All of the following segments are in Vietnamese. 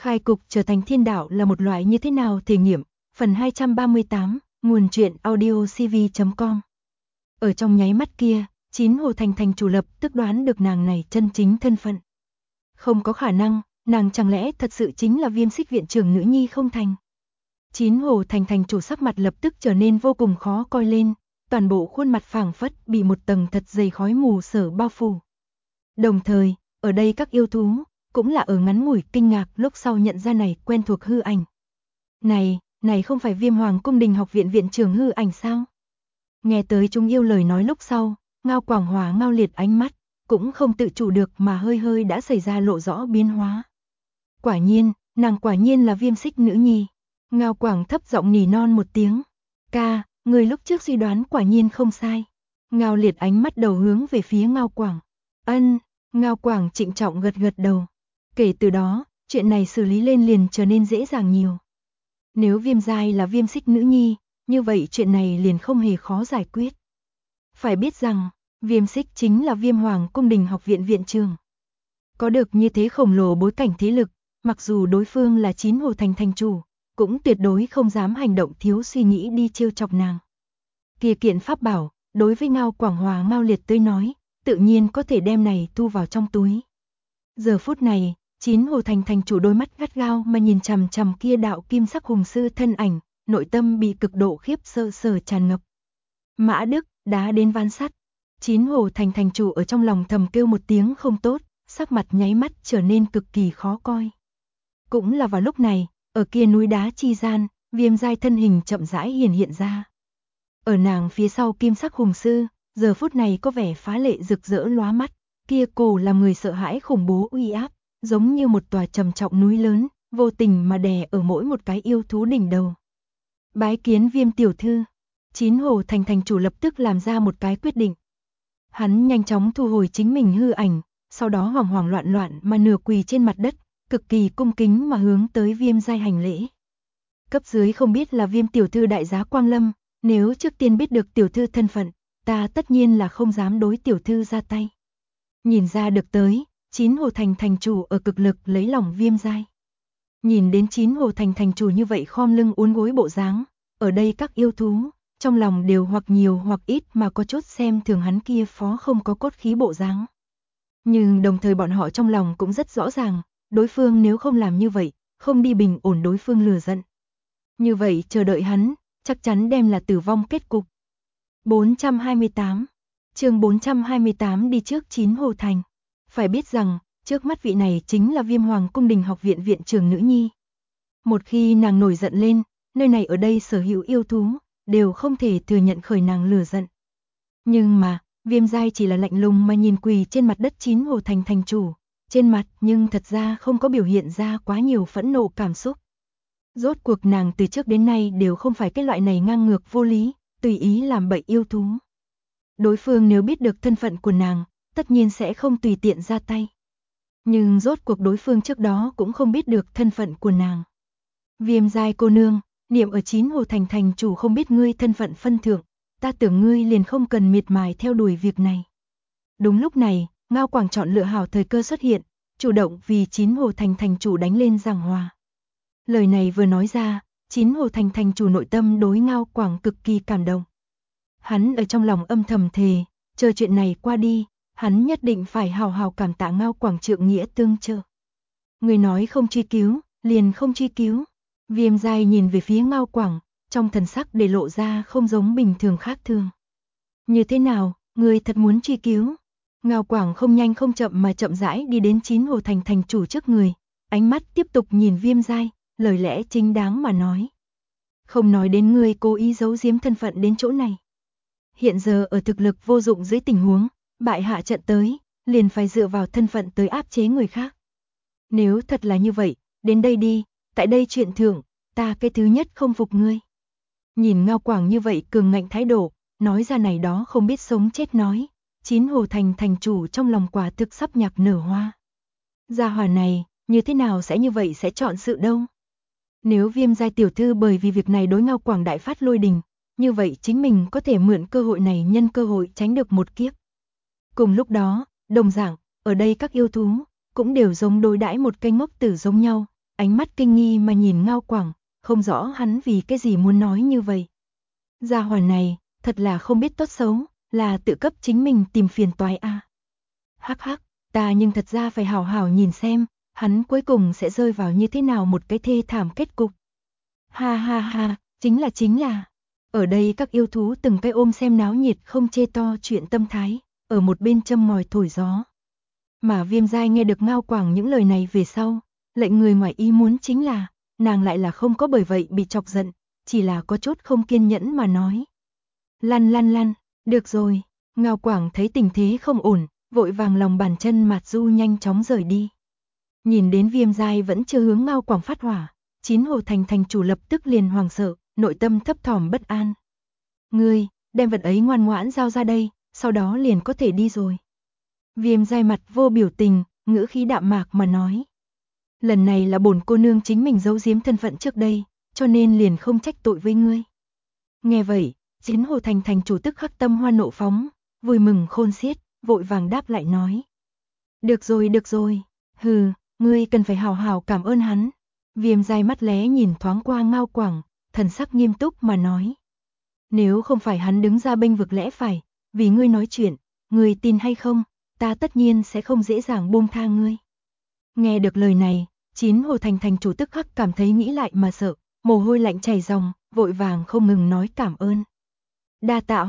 Khai cục trở thành thiên đạo là một loại như thế nào thể nghiệm, phần 238, nguồn truyện audio cv.com. Ở trong nháy mắt kia, Chín Hồ Thành thành chủ lập tức đoán được nàng này chân chính thân phận. Không có khả năng, nàng chẳng lẽ thật sự chính là Viêm Xích viện trưởng nữ nhi không thành. Chín Hồ Thành thành chủ sắc mặt lập tức trở nên vô cùng khó coi lên, toàn bộ khuôn mặt phảng phất bị một tầng thật dày khói mù sở bao phủ. Đồng thời, ở đây các yêu thú cũng là ở ngắn ngủi kinh ngạc lúc sau nhận ra này quen thuộc hư ảnh. Này không phải Viêm Hoàng cung đình học viện viện trưởng hư ảnh sao? Nghe tới chúng yêu lời nói lúc sau, Ngao Quảng Hòa Ngao Liệt ánh mắt cũng không tự chủ được mà hơi hơi đã xảy ra lộ rõ biến hóa. Quả nhiên, nàng quả nhiên là Viêm Xích nữ nhi. Ngao Quảng thấp giọng nỉ non một tiếng. Ca, người lúc trước suy đoán quả nhiên không sai. Ngao Liệt ánh mắt đầu hướng về phía Ngao Quảng. Ân, Ngao Quảng trịnh trọng gật gật đầu. Kể từ đó, chuyện này xử lý lên liền trở nên dễ dàng nhiều. Nếu Viêm Giai là Viêm Xích nữ nhi, như vậy chuyện này liền không hề khó giải quyết. Phải biết rằng, Viêm Xích chính là Viêm Hoàng cung đình học viện viện trưởng. Có được như thế khổng lồ bối cảnh thế lực, mặc dù đối phương là Chín Hồ Thành thành chủ, cũng tuyệt đối không dám hành động thiếu suy nghĩ đi trêu chọc nàng. Kia kiện pháp bảo, đối với Ngao Quảng Hòa Ngao Liệt tới nói, tự nhiên có thể đem này thu vào trong túi. Giờ phút này, Chín Hồ Thành thành chủ đôi mắt gắt gao mà nhìn chằm chằm kia đạo kim sắc hùng sư thân ảnh, nội tâm bị cực độ khiếp sợ tràn ngập. Mã Đức, đá đến ván sắt. Chín Hồ Thành thành chủ ở trong lòng thầm kêu một tiếng không tốt, sắc mặt nháy mắt trở nên cực kỳ khó coi. Cũng là vào lúc này, ở kia núi đá chi gian, Viêm Giai thân hình chậm rãi hiện ra. Ở nàng phía sau kim sắc hùng sư, giờ phút này có vẻ phá lệ rực rỡ lóa mắt, kia cổ làm người sợ hãi khủng bố uy áp, giống như một tòa trầm trọng núi lớn, vô tình mà đè ở mỗi một cái yêu thú đỉnh đầu. Bái kiến Viêm tiểu thư. Chín Hồ Thành thành chủ lập tức làm ra một cái quyết định. Hắn nhanh chóng thu hồi chính mình hư ảnh, sau đó hoảng loạn mà nửa quỳ trên mặt đất, cực kỳ cung kính mà hướng tới Viêm Giai hành lễ. Cấp dưới không biết là Viêm tiểu thư đại giá quang lâm, nếu trước tiên biết được tiểu thư thân phận, ta tất nhiên là không dám đối tiểu thư ra tay. Nhìn ra được tới, Chín Hồ Thành thành chủ ở cực lực lấy lòng Viêm Giai. Nhìn đến Chín Hồ Thành thành chủ như vậy khom lưng uốn gối bộ dáng, ở đây các yêu thú, trong lòng đều hoặc nhiều hoặc ít mà có chút xem thường hắn kia phó không có cốt khí bộ dáng. Nhưng đồng thời bọn họ trong lòng cũng rất rõ ràng, đối phương nếu không làm như vậy, không đi bình ổn đối phương lừa giận. Như vậy chờ đợi hắn, chắc chắn đem là tử vong kết cục. 428 chương 428 đi trước Chín Hồ Thành. Phải biết rằng, trước mắt vị này chính là Viêm Hoàng cung đình học viện viện trưởng nữ nhi. Một khi nàng nổi giận lên, nơi này ở đây sở hữu yêu thú, đều không thể thừa nhận khởi nàng lừa giận. Nhưng mà, Viêm Giai chỉ là lạnh lùng mà nhìn quỳ trên mặt đất Chín Hồ Thành thành chủ, trên mặt nhưng thật ra không có biểu hiện ra quá nhiều phẫn nộ cảm xúc. Rốt cuộc nàng từ trước đến nay đều không phải cái loại này ngang ngược vô lý, tùy ý làm bậy yêu thú. Đối phương nếu biết được thân phận của nàng, tất nhiên sẽ không tùy tiện ra tay. Nhưng rốt cuộc đối phương trước đó cũng không biết được thân phận của nàng. Viêm Giai cô nương, niệm ở Chín Hồ Thành thành chủ không biết ngươi thân phận phân thượng, ta tưởng ngươi liền không cần miệt mài theo đuổi việc này. Đúng lúc này, Ngao Quảng chọn lựa hảo thời cơ xuất hiện, chủ động vì Chín Hồ Thành thành chủ đánh lên giảng hòa. Lời này vừa nói ra, Chín Hồ Thành thành chủ nội tâm đối Ngao Quảng cực kỳ cảm động. Hắn ở trong lòng âm thầm thề, chờ chuyện này qua đi, hắn nhất định phải hào hào cảm tạ Ngao Quảng trượng nghĩa tương trợ. Người nói không truy cứu, liền không truy cứu. Viêm Giai nhìn về phía Ngao Quảng, trong thần sắc để lộ ra không giống bình thường khác thường. Như thế nào, người thật muốn truy cứu? Ngao Quảng không nhanh không chậm mà chậm rãi đi đến Chín Hồ Thành thành chủ trước người, ánh mắt tiếp tục nhìn Viêm Giai, lời lẽ chính đáng mà nói. Không nói đến người cố ý giấu giếm thân phận đến chỗ này. Hiện giờ ở thực lực vô dụng dưới tình huống, bại hạ trận tới, liền phải dựa vào thân phận tới áp chế người khác. Nếu thật là như vậy, đến đây đi, tại đây chuyện thưởng, ta cái thứ nhất không phục ngươi. Nhìn Ngao Quảng như vậy cường ngạnh thái độ, nói ra này đó không biết sống chết nói, Chín Hồ Thành thành chủ trong lòng quả thực sắp nhạc nở hoa. Gia hỏa này, như thế nào sẽ như vậy sẽ chọn sự đâu? Nếu Viêm Giai tiểu thư bởi vì việc này đối Ngao Quảng đại phát lôi đình, như vậy chính mình có thể mượn cơ hội này nhân cơ hội tránh được một kiếp. Cùng lúc đó, đồng dạng, ở đây các yêu thú cũng đều giống đối đãi một cây ngốc tử giống nhau, ánh mắt kinh nghi mà nhìn Ngao Quảng, không rõ hắn vì cái gì muốn nói như vậy. Gia hỏa này, thật là không biết tốt xấu, là tự cấp chính mình tìm phiền toái à. Hắc hắc, ta nhưng thật ra phải hảo hảo nhìn xem, hắn cuối cùng sẽ rơi vào như thế nào một cái thê thảm kết cục. Ha ha ha, chính là. Ở đây các yêu thú từng cái ôm xem náo nhiệt không chê to chuyện tâm thái, ở một bên châm ngòi thổi gió. Mà Viêm Giai nghe được Ngao Quảng những lời này về sau, lệnh người ngoài ý muốn chính là, nàng lại là không có bởi vậy bị chọc giận, chỉ là có chút không kiên nhẫn mà nói. Lăn, được rồi, Ngao Quảng thấy tình thế không ổn, vội vàng lòng bàn chân mạt du nhanh chóng rời đi. Nhìn đến Viêm Giai vẫn chưa hướng Ngao Quảng phát hỏa, Chín Hồ Thành thành chủ lập tức liền hoảng sợ, nội tâm thấp thỏm bất an. Ngươi, đem vật ấy ngoan ngoãn giao ra đây, sau đó liền có thể đi rồi. Viêm Giai mặt vô biểu tình, ngữ khí đạm mạc mà nói. Lần này là bổn cô nương chính mình giấu giếm thân phận trước đây, cho nên liền không trách tội với ngươi. Nghe vậy, Chín Hồ Thành thành chủ tức khắc tâm hoa nộ phóng, vui mừng khôn xiết, vội vàng đáp lại nói. Được rồi, hừ, ngươi cần phải hào hào cảm ơn hắn. Viêm Giai mắt lé nhìn thoáng qua Ngao Quảng, thần sắc nghiêm túc mà nói. Nếu không phải hắn đứng ra bênh vực lẽ phải, vì ngươi nói chuyện, ngươi tin hay không, ta tất nhiên sẽ không dễ dàng buông tha ngươi. Nghe được lời này, Chín Hồ Thành thành chủ tức khắc cảm thấy nghĩ lại mà sợ, mồ hôi lạnh chảy ròng, vội vàng không ngừng nói cảm ơn. Đa tạ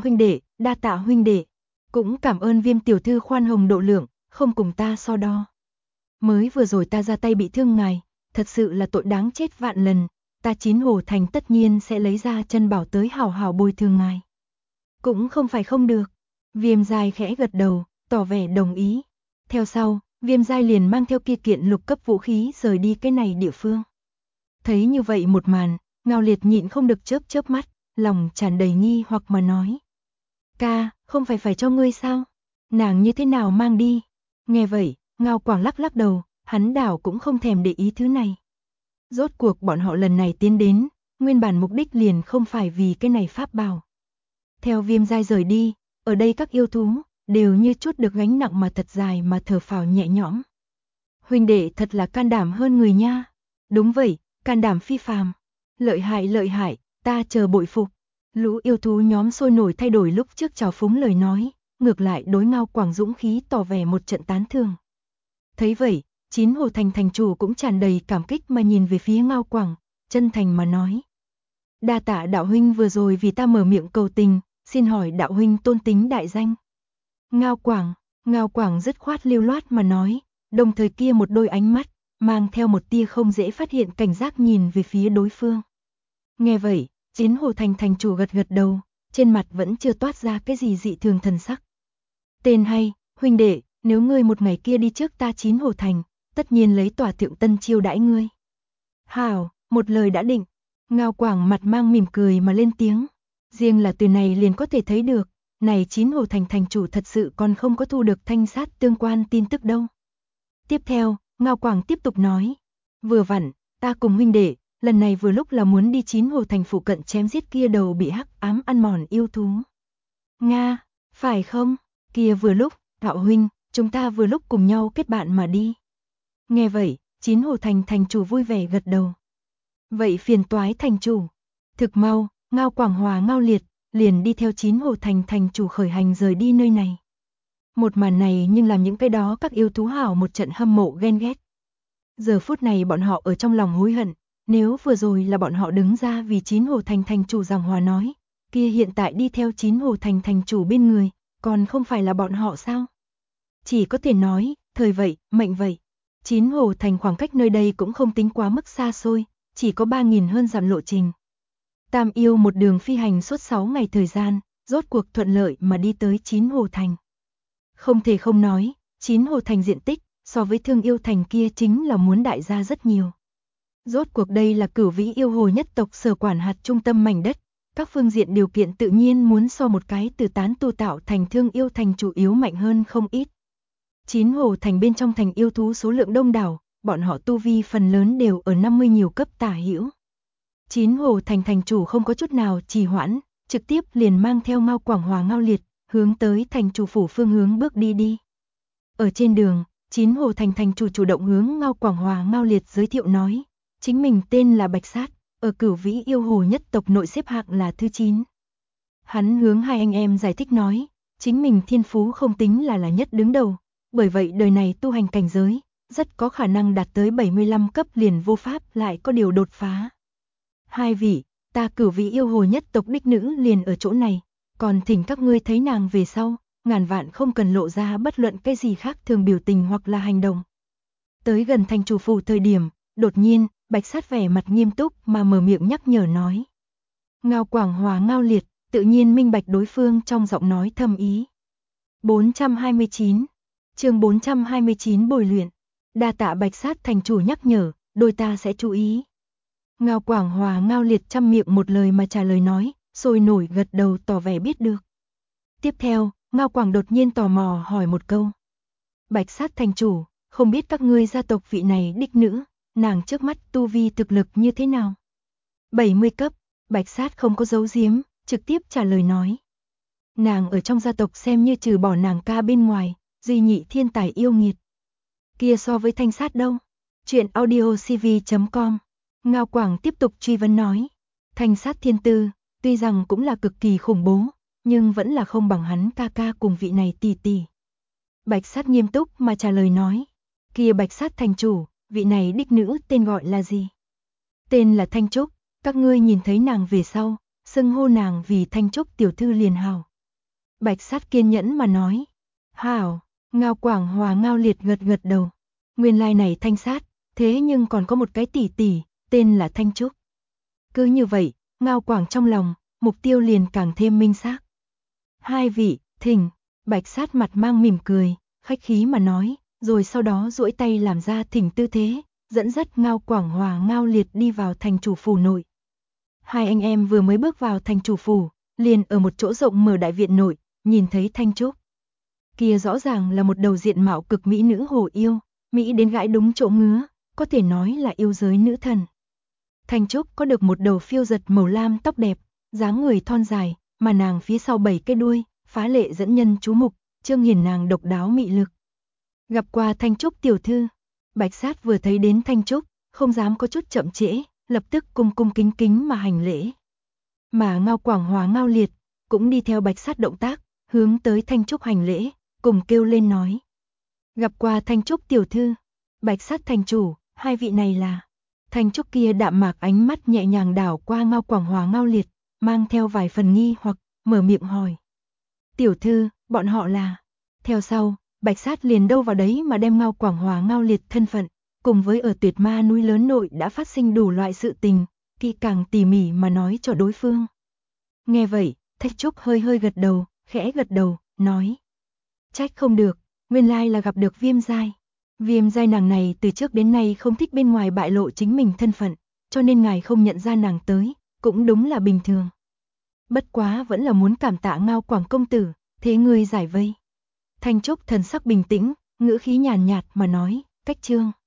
huynh đệ, cũng cảm ơn Viêm tiểu thư khoan hồng độ lượng, không cùng ta so đo. Mới vừa rồi ta ra tay bị thương ngài, thật sự là tội đáng chết vạn lần, ta Chín Hồ Thành tất nhiên sẽ lấy ra chân bảo tới hào hào bồi thường ngài. Cũng không phải không được. Viêm Giai khẽ gật đầu, tỏ vẻ đồng ý. Theo sau, Viêm Giai liền mang theo kia kiện lục cấp vũ khí rời đi cái này địa phương. Thấy như vậy một màn, Ngao Liệt nhịn không được chớp mắt, lòng tràn đầy nghi hoặc mà nói. Ca, không phải cho ngươi sao? Nàng như thế nào mang đi? Nghe vậy, Ngao Quảng lắc đầu, hắn đảo cũng không thèm để ý thứ này. Rốt cuộc bọn họ lần này tiến đến, nguyên bản mục đích liền không phải vì cái này pháp bảo. Theo Viêm Giai rời đi, ở đây các yêu thú đều như chút được gánh nặng mà thật dài mà thở phào nhẹ nhõm. Huynh đệ thật là can đảm hơn người nha. Đúng vậy, can đảm phi phàm. Lợi hại, ta chờ bội phục. Lũ yêu thú nhóm sôi nổi thay đổi lúc trước trào phúng lời nói, ngược lại đối Ngao Quảng dũng khí tỏ vẻ một trận tán thưởng. Thấy vậy, Chín Hồ Thành thành chủ cũng tràn đầy cảm kích mà nhìn về phía Ngao Quảng, chân thành mà nói. Đa tạ đạo huynh vừa rồi vì ta mở miệng cầu tình, xin hỏi đạo huynh tôn tính đại danh. Ngao Quảng dứt khoát lưu loát mà nói, đồng thời kia một đôi ánh mắt, mang theo một tia không dễ phát hiện cảnh giác nhìn về phía đối phương. Nghe vậy, Chín Hồ Thành thành chủ gật đầu, trên mặt vẫn chưa toát ra cái gì dị thường thần sắc. Tên hay, huynh đệ, nếu ngươi một ngày kia đi trước ta Chín Hồ Thành, tất nhiên lấy tòa thượng tân chiêu đãi ngươi. Hảo, một lời đã định. Ngao Quảng mặt mang mỉm cười mà lên tiếng. Riêng là từ này liền có thể thấy được, này Chín Hồ Thành thành chủ thật sự còn không có thu được thanh sát tương quan tin tức đâu. Tiếp theo, Ngao Quảng tiếp tục nói. Vừa vặn, ta cùng huynh đệ, lần này vừa lúc là muốn đi Chín Hồ Thành phụ cận chém giết kia đầu bị hắc ám ăn mòn yêu thú. Nga, phải không? Kia vừa lúc, đạo huynh, chúng ta vừa lúc cùng nhau kết bạn mà đi. Nghe vậy, Chín Hồ Thành thành chủ vui vẻ gật đầu. Vậy phiền toái thành chủ. Thực mau, Ngao Quảng Hòa Ngao Liệt, liền đi theo Chín Hồ Thành thành chủ khởi hành rời đi nơi này. Một màn này nhưng làm những cái đó các yêu thú hảo một trận hâm mộ ghen ghét. Giờ phút này bọn họ ở trong lòng hối hận, nếu vừa rồi là bọn họ đứng ra vì Chín Hồ Thành thành chủ giảng hòa nói, kia hiện tại đi theo Chín Hồ Thành thành chủ bên người, còn không phải là bọn họ sao? Chỉ có thể nói, thời vậy, mệnh vậy. Chín Hồ Thành khoảng cách nơi đây cũng không tính quá mức xa xôi, chỉ có 3.000 hơn dặm lộ trình. Tam yêu một đường phi hành suốt 6 ngày thời gian, rốt cuộc thuận lợi mà đi tới Chín Hồ Thành. Không thể không nói, Chín Hồ Thành diện tích, so với Thương Yêu Thành kia chính là muốn đại gia rất nhiều. Rốt cuộc đây là Cửu Vĩ yêu hồ nhất tộc sở quản hạt trung tâm mảnh đất, các phương diện điều kiện tự nhiên muốn so một cái từ tán tu tạo thành Thương Yêu Thành chủ yếu mạnh hơn không ít. Chín Hồ Thành bên trong thành yêu thú số lượng đông đảo, bọn họ tu vi phần lớn đều ở 50 nhiều cấp tả hữu. Chín Hồ Thành thành chủ không có chút nào trì hoãn, trực tiếp liền mang theo Ngao Quảng Hòa Ngao Liệt, hướng tới thành chủ phủ phương hướng bước đi. Ở trên đường, Chín Hồ Thành thành chủ chủ động hướng Ngao Quảng Hòa Ngao Liệt giới thiệu nói, chính mình tên là Bạch Sát, ở Cửu Vĩ yêu hồ nhất tộc nội xếp hạng là thứ 9. Hắn hướng hai anh em giải thích nói, chính mình thiên phú không tính là nhất đứng đầu, bởi vậy đời này tu hành cảnh giới, rất có khả năng đạt tới 75 cấp liền vô pháp lại có điều đột phá. Hai vị, ta Cửu Vĩ yêu hồ nhất tộc đích nữ liền ở chỗ này, còn thỉnh các ngươi thấy nàng về sau, ngàn vạn không cần lộ ra bất luận cái gì khác thường biểu tình hoặc là hành động. Tới gần thành chủ phủ thời điểm, đột nhiên, Bạch Sát vẻ mặt nghiêm túc mà mở miệng nhắc nhở nói. Ngao Quảng Hòa Ngao Liệt, tự nhiên minh bạch đối phương trong giọng nói thâm ý. 429, chương 429 bồi luyện, đa tạ Bạch Sát thành chủ nhắc nhở, đôi ta sẽ chú ý. Ngao Quảng Hòa Ngao Liệt chăm miệng một lời mà trả lời nói, sôi nổi gật đầu tỏ vẻ biết được. Tiếp theo, Ngao Quảng đột nhiên tò mò hỏi một câu. Bạch Sát thành chủ, không biết các ngươi gia tộc vị này đích nữ, nàng trước mắt tu vi thực lực như thế nào? 70 cấp, Bạch Sát không có giấu giếm, trực tiếp trả lời nói. Nàng ở trong gia tộc xem như trừ bỏ nàng ca bên ngoài, duy nhị thiên tài yêu nghiệt. Kia so với Thanh Sát đâu? Chuyện audiocv.com. Ngao Quảng tiếp tục truy vấn nói. Thanh Sát thiên tư, tuy rằng cũng là cực kỳ khủng bố, nhưng vẫn là không bằng hắn ca ca cùng vị này tỷ tỷ. Bạch Sát nghiêm túc mà trả lời nói. Kia Bạch Sát thành chủ, vị này đích nữ tên gọi là gì? Tên là Thanh Trúc, các ngươi nhìn thấy nàng về sau, xưng hô nàng vì Thanh Trúc tiểu thư liền hảo. Bạch Sát kiên nhẫn mà nói. Hảo, Ngao Quảng Hòa Ngao Liệt gật gật đầu. Nguyên lai này Thanh Sát, thế nhưng còn có một cái tỷ tỷ, tên là Thanh Trúc. Cứ như vậy, Ngao Quảng trong lòng, mục tiêu liền càng thêm minh xác. Hai vị, thỉnh, Bạch Sát mặt mang mỉm cười, khách khí mà nói, rồi sau đó duỗi tay làm ra thỉnh tư thế, dẫn dắt Ngao Quảng Hòa Ngao Liệt đi vào thành chủ phủ nội. Hai anh em vừa mới bước vào thành chủ phủ, liền ở một chỗ rộng mở đại viện nội, nhìn thấy Thanh Trúc. Kia rõ ràng là một đầu diện mạo cực mỹ nữ hồ yêu, mỹ đến gãi đúng chỗ ngứa, có thể nói là yêu giới nữ thần. Thanh Trúc có được một đầu phiêu giật màu lam tóc đẹp, dáng người thon dài, mà nàng phía sau 7 cái đuôi, phá lệ dẫn nhân chú mục, trương hiển nàng độc đáo mị lực. Gặp qua Thanh Trúc tiểu thư, Bạch Sát vừa thấy đến Thanh Trúc, không dám có chút chậm trễ, lập tức cung cung kính kính mà hành lễ. Mà Ngao Quảng Hòa Ngao Liệt cũng đi theo Bạch Sát động tác, hướng tới Thanh Trúc hành lễ, cùng kêu lên nói. Gặp qua Thanh Trúc tiểu thư, Bạch Sát thành chủ, hai vị này là. Thanh Trúc kia đạm mạc ánh mắt nhẹ nhàng đảo qua Ngao Quảng Hòa Ngao Liệt, mang theo vài phần nghi hoặc, mở miệng hỏi. Tiểu thư, bọn họ là. Theo sau, Bạch Sát liền đâu vào đấy mà đem Ngao Quảng Hòa Ngao Liệt thân phận, cùng với ở Tuyệt Ma núi lớn nội đã phát sinh đủ loại sự tình, kỹ càng tỉ mỉ mà nói cho đối phương. Nghe vậy, Thanh Trúc hơi hơi gật đầu, khẽ gật đầu, nói. Trách không được, nguyên lai là gặp được Viêm Giai. Viêm Giai nàng này từ trước đến nay không thích bên ngoài bại lộ chính mình thân phận, cho nên ngài không nhận ra nàng tới, cũng đúng là bình thường. Bất quá vẫn là muốn cảm tạ Ngao Quảng công tử, thế ngươi giải vây. Thanh Trúc thần sắc bình tĩnh, ngữ khí nhàn nhạt mà nói, cách trương.